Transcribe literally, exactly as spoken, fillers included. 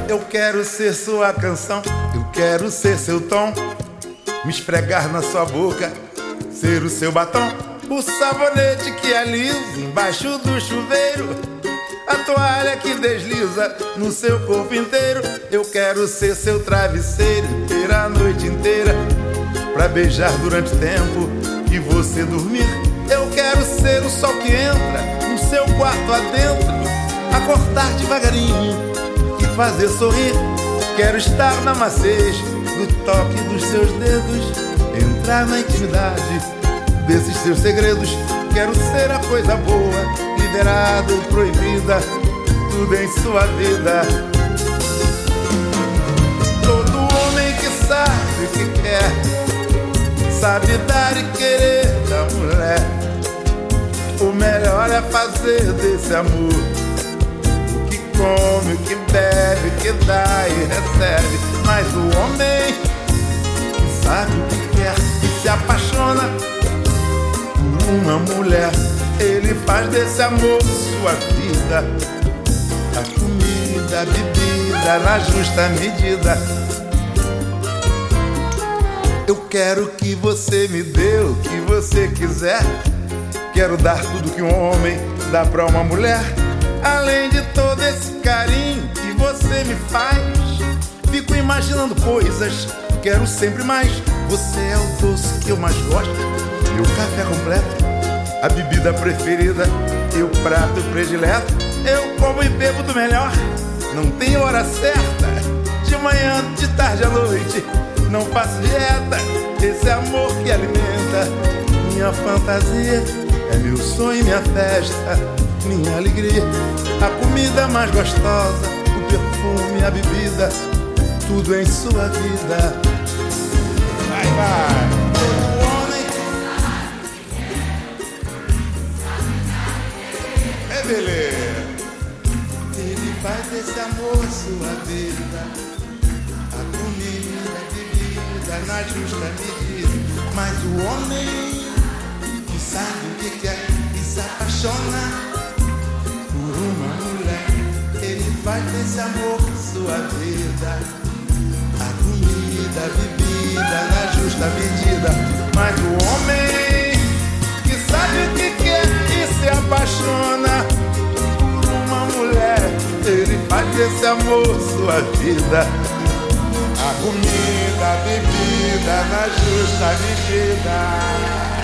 Eu quero ser sua canção, eu quero ser seu tom, me esfregar na sua boca, ser o seu batom, o sabonete que alisa embaixo do chuveiro, a toalha que desliza no seu corpo inteiro. Eu quero ser seu travesseiro, ter a noite inteira pra beijar durante o tempo que você dormir. Eu quero ser o sol que entra no seu quarto adentro, acordar devagarinho e fazer sorrir. Quero estar na maciez do toque dos seus dedos, entrar na intimidade desses seus segredos. Quero ser a coisa boa, liberada ou proibida, tudo em sua vida. Todo homem que sabe o que quer, sabe dar e querer da mulher. O melhor é fazer desse amor o que come, o que bebe, o que dá e recebe. Mas o homem que sabe o que quer e se apaixona por uma mulher, ele faz desse amor sua vida, a comida, a bebida na justa medida. Eu quero que você me dê o que você quiser, quero dar tudo que um homem dá pra uma mulher. Além de todo esse carinho que você me faz, fico imaginando coisas, quero sempre mais. Você é o doce que eu mais gosto, meu café completo, a bebida preferida e o prato predileto. Eu como e bebo do melhor, não tem hora certa, de manhã, de tarde à noite, não faço dieta. Esse amor que alimenta minha fantasia, é meu sonho, minha festa, minha alegria. A comida mais gostosa, o perfume, a bebida, tudo em sua vida. Vai, vai. Ele faz desse amor sua vida, a comida, a bebida na justa medida. Mas o homem que sabe o que quer e se apaixona por uma mulher, ele faz desse amor sua vida, a comida, a bebida na justa medida. Mas o homem que sabe o que quer e se apaixona por uma mulher, ele faz desse amor sua vida, a comida, a bebida na justa medida.